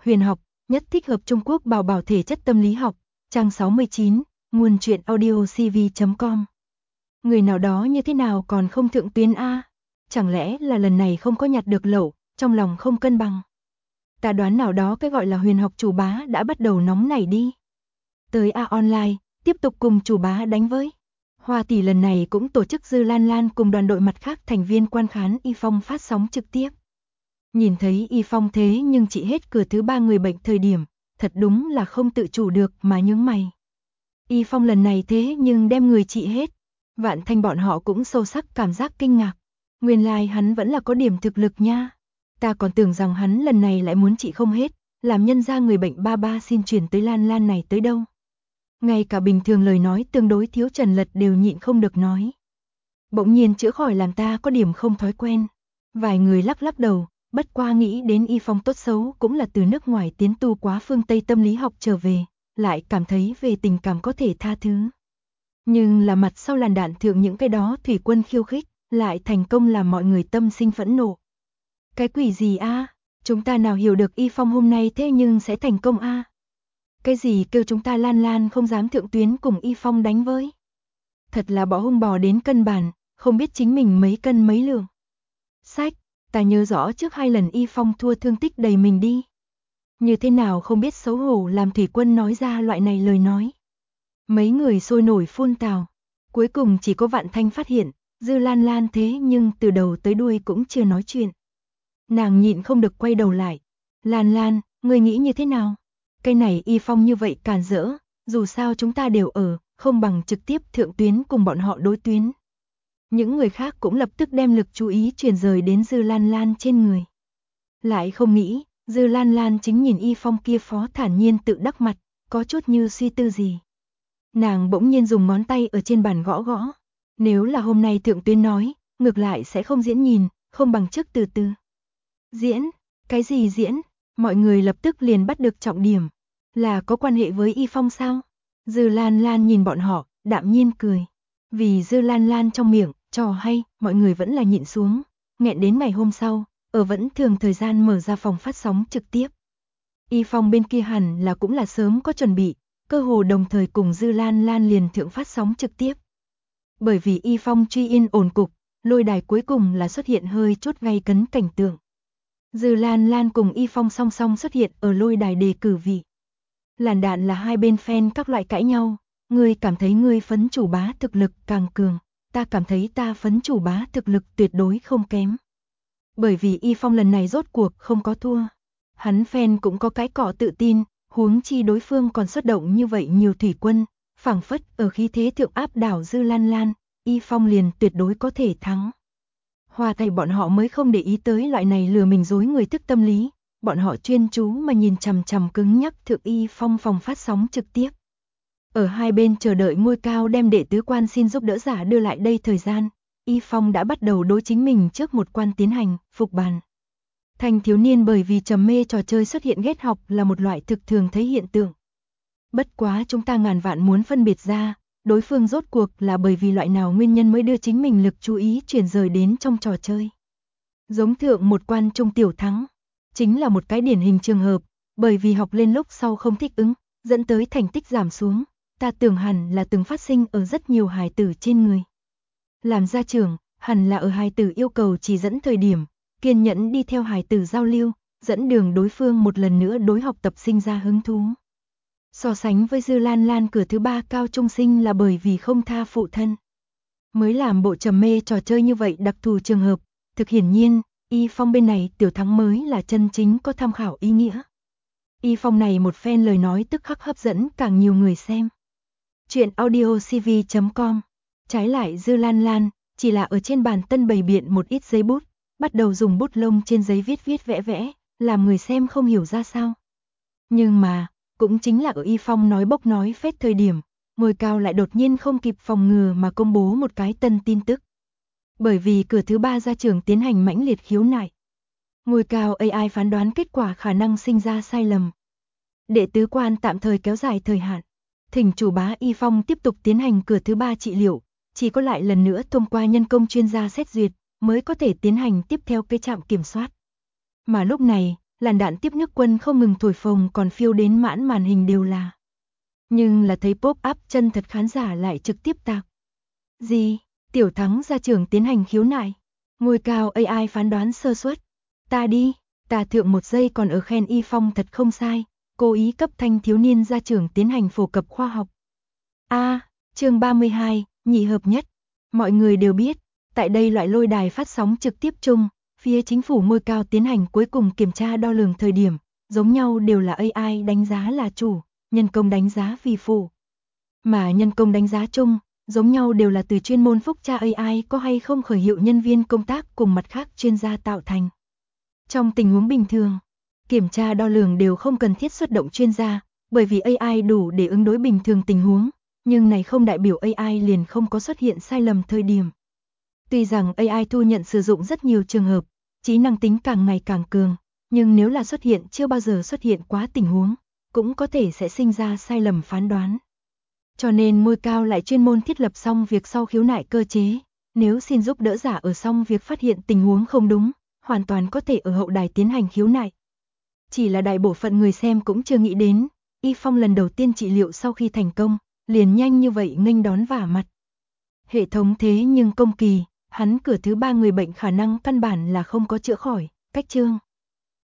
Huyền học, nhất thích hợp Trung Quốc bảo bảo thể chất tâm lý học, trang 69, nguồn truyện audio cv.com. Người nào đó như thế nào còn không thượng tuyến a? Chẳng lẽ là lần này không có nhặt được lẩu, trong lòng không cân bằng? Ta đoán nào đó cái gọi là huyền học chủ bá đã bắt đầu nóng nảy đi. Tới A Online, tiếp tục cùng chủ bá đánh với. Hoa tỷ lần này cũng tổ chức Dư Lan Lan cùng đoàn đội mặt khác thành viên quan khán Y Phong phát sóng trực tiếp. Nhìn thấy Y Phong thế nhưng chị hết cửa thứ 3 người bệnh thời điểm, thật đúng là không tự chủ được mà nhướng mày. Y Phong lần này thế nhưng đem người trị hết. Vạn Thanh bọn họ cũng sâu sắc cảm giác kinh ngạc. Nguyên lai hắn vẫn là có điểm thực lực nha. Ta còn tưởng rằng hắn lần này lại muốn trị không hết, làm nhân ra người bệnh ba ba xin chuyển tới Lan Lan này tới đâu. Ngay cả bình thường lời nói tương đối thiếu trần lật đều nhịn không được nói. Bỗng nhiên chữa khỏi làm ta có điểm không thói quen. Vài người lắc lắc đầu, bất qua nghĩ đến Y Phong tốt xấu cũng là từ nước ngoài tiến tu quá phương Tây tâm lý học trở về, lại cảm thấy về tình cảm có thể tha thứ. Nhưng là mặt sau làn đạn thượng những cái đó thủy quân khiêu khích, lại thành công làm mọi người tâm sinh phẫn nộ. Cái quỷ gì a? Chúng ta nào hiểu được Y Phong hôm nay thế nhưng sẽ thành công a? Cái gì kêu chúng ta Lan Lan không dám thượng tuyến cùng Y Phong đánh với? Thật là bỏ hung bò đến cân bản, không biết chính mình mấy cân mấy lượng. Sách, ta nhớ rõ trước 2 lần Y Phong thua thương tích đầy mình đi. Như thế nào không biết xấu hổ làm thủy quân nói ra loại này lời nói. Mấy người sôi nổi phun tào. Cuối cùng chỉ có Vạn Thanh phát hiện, Dư Lan Lan thế nhưng từ đầu tới đuôi cũng chưa nói chuyện. Nàng nhịn không được quay đầu lại. Lan Lan, ngươi nghĩ như thế nào? Cái này Y Phong như vậy cản rỡ, dù sao chúng ta đều ở, không bằng trực tiếp thượng tuyến cùng bọn họ đối tuyến. Những người khác cũng lập tức đem lực chú ý chuyển rời đến Dư Lan Lan trên người. Lại không nghĩ, Dư Lan Lan chính nhìn Y Phong kia phó thản nhiên tự đắc mặt, có chút như suy tư gì. Nàng bỗng nhiên dùng ngón tay ở trên bàn gõ gõ. Nếu là hôm nay thượng tuyến nói, ngược lại sẽ không diễn nhìn, không bằng trước từ từ. Diễn? Cái gì diễn? Mọi người lập tức liền bắt được trọng điểm. Là có quan hệ với Y Phong sao? Dư Lan Lan nhìn bọn họ, đạm nhiên cười. Vì Dư Lan Lan trong miệng, trò hay, mọi người vẫn là nhịn xuống. Nghẹn đến ngày hôm sau, ở vẫn thường thời gian mở ra phòng phát sóng trực tiếp. Y Phong bên kia hẳn là cũng là sớm có chuẩn bị, cơ hồ đồng thời cùng Dư Lan Lan liền thượng phát sóng trực tiếp. Bởi vì Y Phong truy yên ổn cục, lôi đài cuối cùng là xuất hiện hơi chút gay cấn cảnh tượng. Dư Lan Lan cùng Y Phong song song xuất hiện ở lôi đài đề cử vị. Làn đạn là hai bên fan các loại cãi nhau, ngươi cảm thấy ngươi phấn chủ bá thực lực càng cường, ta cảm thấy ta phấn chủ bá thực lực tuyệt đối không kém. Bởi vì Y Phong lần này rốt cuộc không có thua. Hắn fan cũng có cái cọ tự tin, huống chi đối phương còn xuất động như vậy nhiều thủy quân, phảng phất ở khí thế thượng áp đảo Dư Lan Lan, Y Phong liền tuyệt đối có thể thắng. Hoa thầy bọn họ mới không để ý tới loại này lừa mình dối người thức tâm lý, bọn họ chuyên chú mà nhìn chằm chằm cứng nhắc thượng Y Phong phòng phát sóng trực tiếp. Ở hai bên chờ đợi ngôi cao đem đệ tứ quan xin giúp đỡ giả đưa lại đây thời gian, Y Phong đã bắt đầu đối chính mình trước một quan tiến hành, phục bàn. Thanh thiếu niên bởi vì trầm mê trò chơi xuất hiện ghét học là một loại thực thường thấy hiện tượng. Bất quá chúng ta ngàn vạn muốn phân biệt ra, đối phương rốt cuộc là bởi vì loại nào nguyên nhân mới đưa chính mình lực chú ý chuyển rời đến trong trò chơi. Giống thượng một quan trung tiểu thắng, chính là một cái điển hình trường hợp, bởi vì học lên lúc sau không thích ứng, dẫn tới thành tích giảm xuống, ta tưởng hẳn là từng phát sinh ở rất nhiều hài tử trên người. Làm gia trưởng, hẳn là ở hài tử yêu cầu chỉ dẫn thời điểm, kiên nhẫn đi theo hài tử giao lưu, dẫn đường đối phương một lần nữa đối học tập sinh ra hứng thú. So sánh với Dư Lan Lan cửa thứ 3 cao trung sinh là bởi vì không tha phụ thân. Mới làm bộ trầm mê trò chơi như vậy đặc thù trường hợp, thực hiển nhiên, Y Phong bên này tiểu thắng mới là chân chính có tham khảo ý nghĩa. Y Phong này một phen lời nói tức khắc hấp dẫn càng nhiều người xem. Chuyện audio cv.com. Trái lại Dư Lan Lan, chỉ là ở trên bàn tân bày biện một ít giấy bút, bắt đầu dùng bút lông trên giấy viết vẽ vẽ, làm người xem không hiểu ra sao. Nhưng mà, cũng chính là ở Y Phong nói bốc nói phét thời điểm, ngôi cao lại đột nhiên không kịp phòng ngừa mà công bố một cái tân tin tức. Bởi vì cửa thứ 3 ra trường tiến hành mãnh liệt khiếu nại. Ngôi cao AI phán đoán kết quả khả năng sinh ra sai lầm. Đệ tứ quan tạm thời kéo dài thời hạn. Thỉnh chủ bá Y Phong tiếp tục tiến hành cửa thứ 3 trị liệu, chỉ có lại lần nữa thông qua nhân công chuyên gia xét duyệt, mới có thể tiến hành tiếp theo cái trạm kiểm soát. Mà lúc này, làn đạn tiếp nước quân không ngừng thổi phồng còn phiêu đến mãn màn hình đều là. Nhưng là thấy pop-up chân thật khán giả lại trực tiếp tạc. Gì? Tiểu Thắng ra trường tiến hành khiếu nại. Ngôi cao AI phán đoán sơ suất. Ta đi, tà thượng một giây còn ở khen Y Phong thật không sai, cố ý cấp thanh thiếu niên ra trường tiến hành phổ cập khoa học. Chương 32, nhị hợp nhất. Mọi người đều biết, tại đây loại lôi đài phát sóng trực tiếp chung, phía chính phủ ngôi cao tiến hành cuối cùng kiểm tra đo lường thời điểm, giống nhau đều là AI đánh giá là chủ, nhân công đánh giá vì phụ. Mà nhân công đánh giá chung, giống nhau đều là từ chuyên môn phúc tra AI có hay không khởi hiệu nhân viên công tác cùng mặt khác chuyên gia tạo thành. Trong tình huống bình thường, kiểm tra đo lường đều không cần thiết xuất động chuyên gia, bởi vì AI đủ để ứng đối bình thường tình huống, nhưng này không đại biểu AI liền không có xuất hiện sai lầm thời điểm. Tuy rằng AI thu nhận sử dụng rất nhiều trường hợp, trí năng tính càng ngày càng cường, nhưng nếu là xuất hiện chưa bao giờ xuất hiện quá tình huống, cũng có thể sẽ sinh ra sai lầm phán đoán. Cho nên ngôi cao lại chuyên môn thiết lập xong việc sau khiếu nại cơ chế, nếu xin giúp đỡ giả ở xong việc phát hiện tình huống không đúng, hoàn toàn có thể ở hậu đài tiến hành khiếu nại. Chỉ là đại bộ phận người xem cũng chưa nghĩ đến, Y Phong lần đầu tiên trị liệu sau khi thành công, liền nhanh như vậy nghênh đón vả mặt. Hệ thống thế nhưng công kỳ, hắn cửa thứ 3 người bệnh khả năng căn bản là không có chữa khỏi, cách chương.